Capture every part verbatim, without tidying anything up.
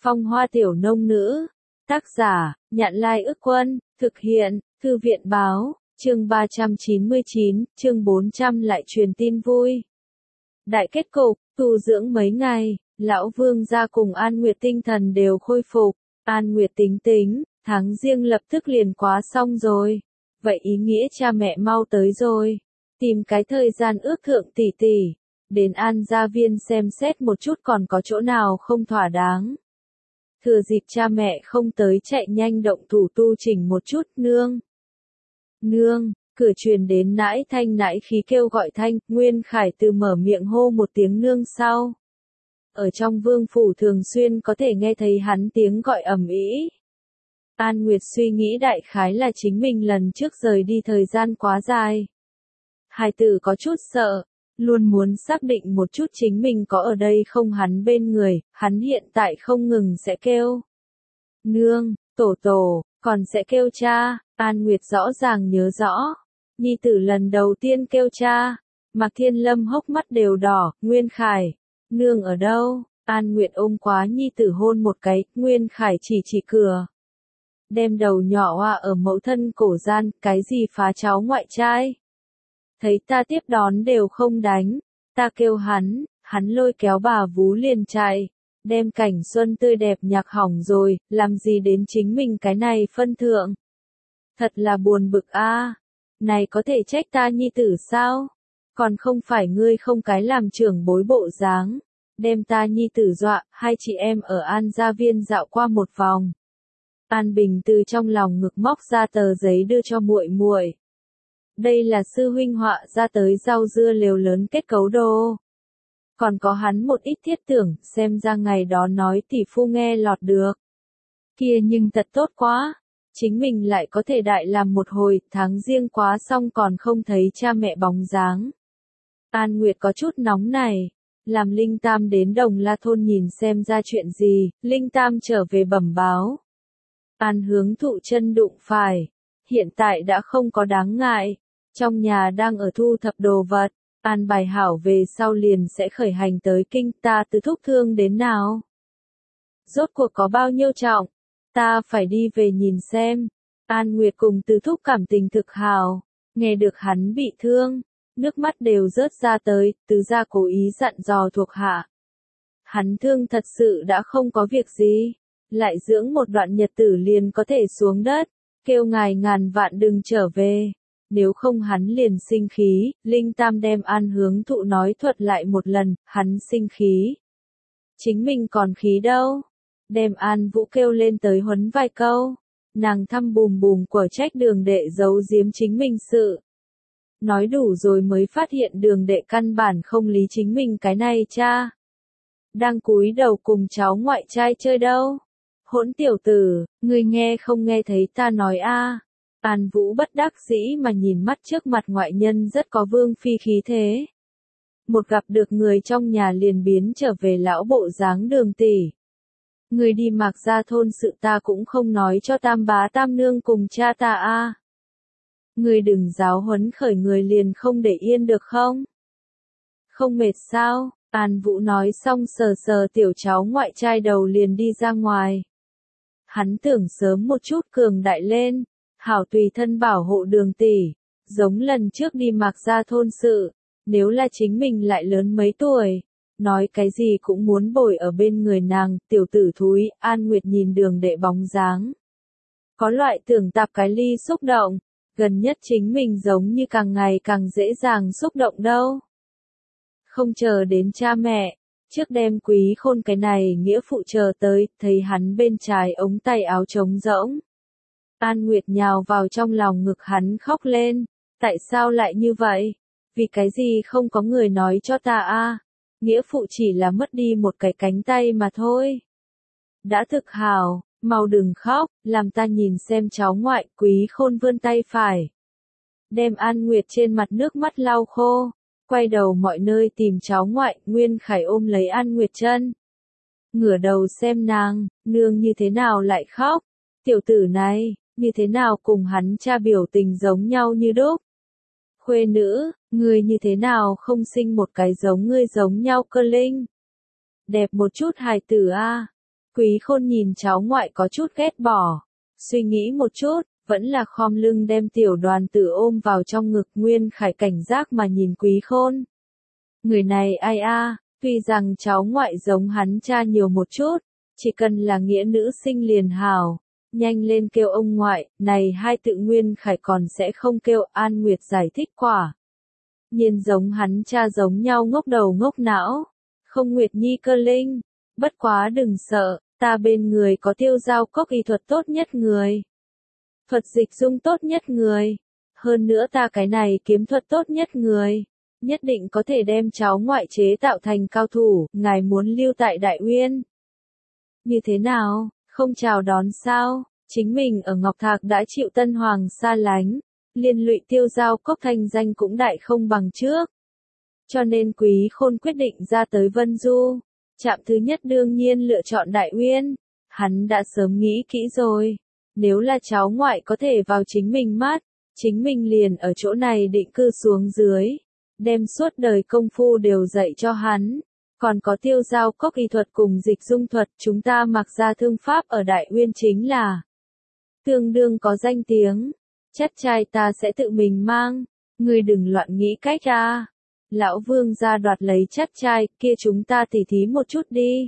Phong Hoa Tiểu Nông Nữ. Tác giả, Nhạn Lai Ức Quân, thực hiện, Thư viện Báo, chương ba trăm chín mươi chín, chương bốn trăm lại truyền tin vui. Đại kết cục, tu dưỡng mấy ngày, lão vương gia cùng An Nguyệt tinh thần đều khôi phục. An Nguyệt tính tính, tháng riêng lập tức liền quá xong rồi. Vậy ý nghĩa cha mẹ mau tới rồi. Tìm cái thời gian ước thượng tỷ tỷ. Đến An gia viên xem xét một chút còn có chỗ nào không thỏa đáng. Thừa dịp cha mẹ không tới chạy nhanh động thủ tu chỉnh một chút. Nương. Nương, cửa truyền đến nãi thanh nãi khí kêu gọi thanh, Nguyên Khải từ mở miệng hô một tiếng nương sau. Ở trong vương phủ thường xuyên có thể nghe thấy hắn tiếng gọi ầm ĩ. An Nguyệt suy nghĩ đại khái là chính mình lần trước rời đi thời gian quá dài. Hài tử có chút sợ, luôn muốn xác định một chút chính mình có ở đây không hắn bên người, hắn hiện tại không ngừng sẽ kêu. Nương, tổ tổ, còn sẽ kêu cha, An Nguyệt rõ ràng nhớ rõ. Nhi tử lần đầu tiên kêu cha, Mạc Thiên Lâm hốc mắt đều đỏ, Nguyên Khải, nương ở đâu? An Nguyệt ôm quá nhi tử hôn một cái, Nguyên Khải chỉ chỉ cửa. Đem đầu nhỏ hoa ở mẫu thân cổ gian, cái gì phá cháu ngoại trai? Thấy ta tiếp đón đều không đánh, ta kêu hắn, hắn lôi kéo bà vú liền chạy, đem cảnh xuân tươi đẹp nhạc hỏng rồi, làm gì đến chính mình cái này phân thượng. Thật là buồn bực a, này có thể trách ta nhi tử sao? Còn không phải ngươi không cái làm trưởng bối bộ dáng, đem ta nhi tử dọa, hai chị em ở An gia viên dạo qua một vòng. An Bình từ trong lòng ngực móc ra tờ giấy đưa cho muội muội. Đây là sư huynh họa ra tới rau dưa lều lớn kết cấu đồ. Còn có hắn một ít thiết tưởng, xem ra ngày đó nói tỷ phu nghe lọt được. Kia nhưng thật tốt quá, chính mình lại có thể đại làm một hồi, tháng riêng quá xong còn không thấy cha mẹ bóng dáng. An Nguyệt có chút nóng này, làm Linh Tam đến Đồng La thôn nhìn xem ra chuyện gì, Linh Tam trở về bẩm báo. An Hướng Thụ chân đụng phải, hiện tại đã không có đáng ngại, trong nhà đang ở thu thập đồ vật, an bài hảo về sau liền sẽ khởi hành tới kinh, ta từ thúc thương đến nào? Rốt cuộc có bao nhiêu trọng? Ta phải đi về nhìn xem. An Nguyệt cùng Từ thúc cảm tình thực hào, nghe được hắn bị thương, nước mắt đều rớt ra tới, Từ gia cố ý dặn dò thuộc hạ. Hắn thương thật sự đã không có việc gì, lại dưỡng một đoạn nhật tử liền có thể xuống đất, kêu ngài ngàn vạn đừng trở về. Nếu không hắn liền sinh khí, Linh Tam đem An Hướng Thụ nói thuật lại một lần, hắn sinh khí. Chính mình còn khí đâu? Đem An Vũ kêu lên tới huấn vài câu. Nàng thăm bùm bùm của trách đường đệ giấu giếm chính mình sự. Nói đủ rồi mới phát hiện đường đệ căn bản không lý chính mình cái này cha. Đang cúi đầu cùng cháu ngoại trai chơi đâu? Hỗn tiểu tử, ngươi nghe không nghe thấy ta nói a? An Vũ bất đắc dĩ mà nhìn mắt trước mặt ngoại nhân rất có vương phi khí thế. Một gặp được người trong nhà liền biến trở về lão bộ dáng Đường tỷ. Người đi Mạc gia thôn sự ta cũng không nói cho tam bá tam nương cùng cha ta a. Người đừng giáo huấn khởi người liền không để yên được không? Không mệt sao? An Vũ nói xong sờ sờ tiểu cháu ngoại trai đầu liền đi ra ngoài. Hắn tưởng sớm một chút cường đại lên. Hảo tùy thân bảo hộ Đường tỷ, giống lần trước đi Mạc gia thôn sự, nếu là chính mình lại lớn mấy tuổi, nói cái gì cũng muốn bồi ở bên người nàng, tiểu tử thúi, An Nguyệt nhìn Đường đệ bóng dáng. Có loại tưởng tạp cái ly xúc động, gần nhất chính mình giống như càng ngày càng dễ dàng xúc động đâu. Không chờ đến cha mẹ, trước đem Quý Khôn cái này nghĩa phụ chờ tới, thấy hắn bên trái ống tay áo trống rỗng. An Nguyệt nhào vào trong lòng ngực hắn khóc lên, tại sao lại như vậy? Vì cái gì không có người nói cho ta a? Nghĩa phụ chỉ là mất đi một cái cánh tay mà thôi. Đã thực hào, mau đừng khóc, làm ta nhìn xem cháu ngoại. Quý Khôn vươn tay phải, đem An Nguyệt trên mặt nước mắt lau khô, quay đầu mọi nơi tìm cháu ngoại. Nguyên Khải ôm lấy An Nguyệt chân, ngửa đầu xem nàng, nương như thế nào lại khóc? Tiểu tử này, như thế nào cùng hắn cha biểu tình giống nhau như đúc? Khuê nữ, ngươi như thế nào không sinh một cái giống ngươi giống nhau cơ linh? Đẹp một chút hài tử a. Quý Khôn nhìn cháu ngoại có chút ghét bỏ. Suy nghĩ một chút, vẫn là khom lưng đem tiểu đoàn tử ôm vào trong ngực. Nguyên Khải cảnh giác mà nhìn Quý Khôn. Người này ai a, tuy rằng cháu ngoại giống hắn cha nhiều một chút, chỉ cần là nghĩa nữ sinh liền hảo. Nhanh lên kêu ông ngoại, này hai tự Nguyên Khải còn sẽ không kêu. An Nguyệt giải thích quả. Nhiên giống hắn cha giống nhau ngốc đầu ngốc não. Không Nguyệt Nhi cơ linh. Bất quá đừng sợ, ta bên người có Tiêu Giao Cốc y thuật tốt nhất người. Thuật dịch dung tốt nhất người. Hơn nữa ta cái này kiếm thuật tốt nhất người. Nhất định có thể đem cháu ngoại chế tạo thành cao thủ. Ngài muốn lưu tại Đại Uyên. Như thế nào, không chào đón sao? Chính mình ở Ngọc Thạc đã chịu Tân Hoàng xa lánh. Liên lụy Tiêu Giao Cốc thanh danh cũng đại không bằng trước. Cho nên Quý Khôn quyết định ra tới Vân Du. Trạm thứ nhất đương nhiên lựa chọn Đại Uyên. Hắn đã sớm nghĩ kỹ rồi. Nếu là cháu ngoại có thể vào chính mình mắt, chính mình liền ở chỗ này định cư xuống dưới. Đem suốt đời công phu đều dạy cho hắn. Còn có Tiêu Giao Cốc y thuật cùng dịch dung thuật, chúng ta mặc ra thương pháp ở Đại Uyên chính là tương đương có danh tiếng. Chắt trai ta sẽ tự mình mang. Ngươi đừng loạn nghĩ cách ra. Lão Vương ra đoạt lấy chắt trai, kia chúng ta tỉ thí một chút đi.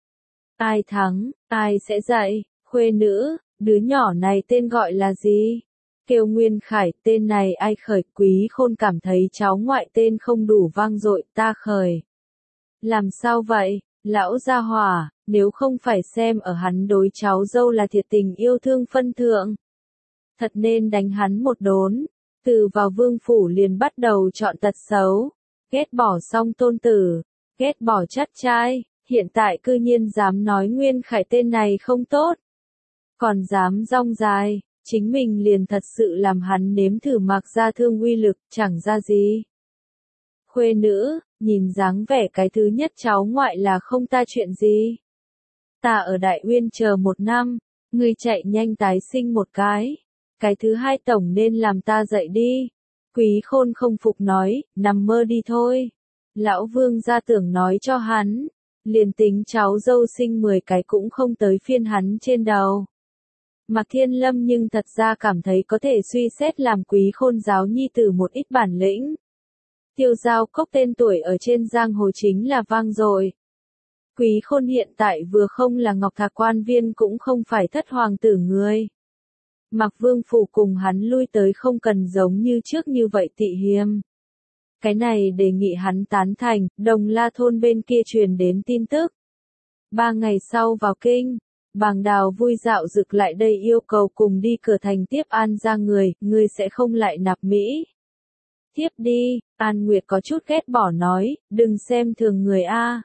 Ai thắng, ai sẽ dạy, khuê nữ, đứa nhỏ này tên gọi là gì? Kêu Nguyên Khải, tên này ai khởi? Quý Khôn cảm thấy cháu ngoại tên không đủ vang dội, ta khởi. Làm sao vậy, lão gia hỏa, nếu không phải xem ở hắn đối cháu dâu là thiệt tình yêu thương phân thượng. Thật nên đánh hắn một đốn, từ vào vương phủ liền bắt đầu chọn tật xấu. Ghét bỏ xong tôn tử, ghét bỏ chắt trai, hiện tại cư nhiên dám nói Nguyên Khải tên này không tốt. Còn dám rong dài, chính mình liền thật sự làm hắn nếm thử mặc ra thương uy lực, chẳng ra gì. Khuê nữ, nhìn dáng vẻ cái thứ nhất cháu ngoại là không ta chuyện gì. Ta ở Đại Uyên chờ một năm, ngươi chạy nhanh tái sinh một cái. Cái thứ hai tổng nên làm ta dậy đi. Quý Khôn không phục nói, nằm mơ đi thôi. Lão Vương ra tưởng nói cho hắn, liền tính cháu dâu sinh mười cái cũng không tới phiên hắn trên đầu. Mạc Thiên Lâm nhưng thật ra cảm thấy có thể suy xét làm Quý Khôn giáo nhi tử một ít bản lĩnh. Tiêu Giao Cốc tên tuổi ở trên giang hồ chính là vang dội. Quý Khôn hiện tại vừa không là Ngọc Thạc quan viên cũng không phải thất hoàng tử người. Mạc Vương phủ cùng hắn lui tới không cần giống như trước như vậy tị hiềm. Cái này đề nghị hắn tán thành, Đồng La thôn bên kia truyền đến tin tức. Ba ngày sau vào kinh, Bàng Đào vui dạo rực lại đây yêu cầu cùng đi cửa thành tiếp An ra người, ngươi sẽ không lại nạp Mỹ. Tiếp đi, An Nguyệt có chút ghét bỏ nói, đừng xem thường người A.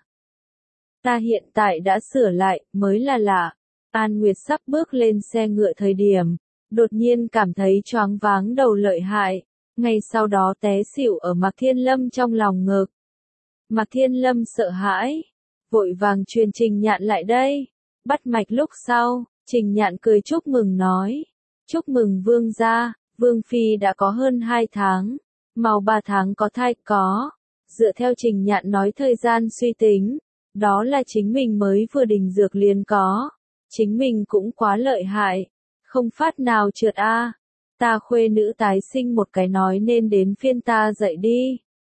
Ta hiện tại đã sửa lại, mới là lạ. An Nguyệt sắp bước lên xe ngựa thời điểm, đột nhiên cảm thấy choáng váng đầu lợi hại, ngay sau đó té xỉu ở Mạc Thiên Lâm trong lòng ngực. Mạc Thiên Lâm sợ hãi, vội vàng truyền Trình Nhạn lại đây. Bắt mạch lúc sau, Trình Nhạn cười chúc mừng nói, chúc mừng Vương gia, Vương Phi đã có hơn hai tháng, mau ba tháng có thai có. Dựa theo Trình Nhạn nói thời gian suy tính, đó là chính mình mới vừa đình dược liền có. Chính mình cũng quá lợi hại, không phát nào trượt a. Ta khuê nữ tái sinh một cái nói nên đến phiên ta dậy đi.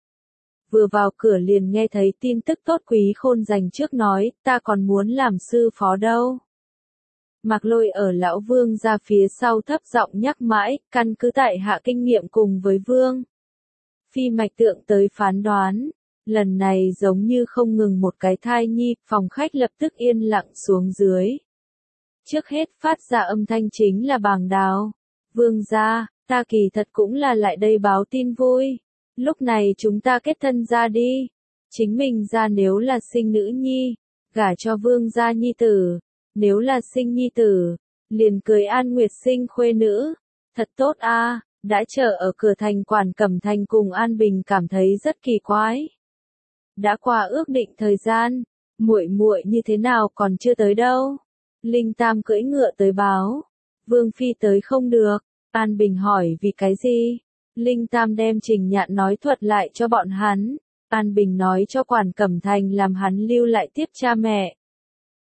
Vừa vào cửa liền nghe thấy tin tức tốt. Quý Khôn dành trước nói, ta còn muốn làm sư phó đâu. Mạc Lôi ở lão Vương ra phía sau thấp giọng nhắc mãi, căn cứ tại hạ kinh nghiệm cùng với Vương Phi mạch tượng tới phán đoán. Lần này giống như không ngừng một cái thai nhi, phòng khách lập tức yên lặng xuống dưới. Trước hết phát ra âm thanh chính là Bàng Đào. Vương gia, ta kỳ thật cũng là lại đây báo tin vui. Lúc này chúng ta kết thân ra đi. Chính mình ra nếu là sinh nữ nhi, gả cho vương gia nhi tử. Nếu là sinh nhi tử, liền cưới An Nguyệt sinh khuê nữ. Thật tốt a. Đã chờ ở cửa thành Quản Cẩm Thành cùng An Bình cảm thấy rất kỳ quái. Đã qua ước định thời gian, muội muội như thế nào còn chưa tới đâu. Linh Tam cưỡi ngựa tới báo, Vương Phi tới không được. An Bình hỏi vì cái gì? Linh Tam đem Trình Nhạn nói thuật lại cho bọn hắn. An Bình nói cho Quản Cẩm Thành làm hắn lưu lại tiếp cha mẹ.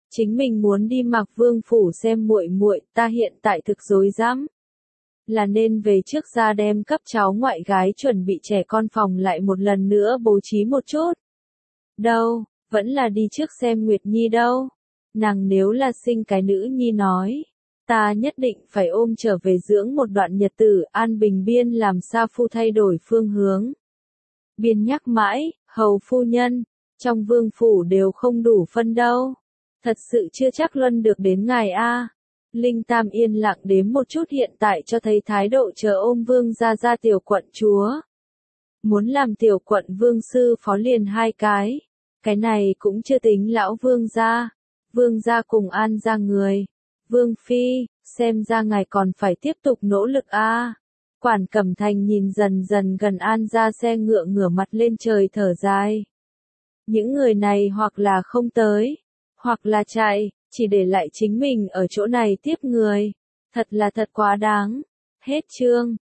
Chính mình muốn đi Mạc Vương phủ xem muội muội, ta hiện tại thực rối rắm. Là nên về trước ra đem cấp cháu ngoại gái chuẩn bị trẻ con phòng lại một lần nữa bố trí một chút. Đâu, vẫn là đi trước xem Nguyệt Nhi đâu. Nàng nếu là sinh cái nữ nhi nói, ta nhất định phải ôm trở về dưỡng một đoạn nhật tử, an bình biên làm Sa Phu thay đổi phương hướng. Biên nhắc mãi, hầu phu nhân, trong vương phủ đều không đủ phân đâu. Thật sự chưa chắc luân được đến ngài a. Linh Tam yên lặng đếm một chút hiện tại cho thấy thái độ chờ ôm vương ra ra tiểu quận chúa. Muốn làm tiểu quận vương sư phó liền hai cái. Cái này cũng chưa tính lão vương gia. Vương gia cùng an gia người. Vương phi, xem ra ngài còn phải tiếp tục nỗ lực a. Quản Cẩm Thành nhìn dần dần gần an gia xe ngựa ngửa mặt lên trời thở dài. Những người này hoặc là không tới, hoặc là chạy, chỉ để lại chính mình ở chỗ này tiếp người. Thật là thật quá đáng. Hết chương.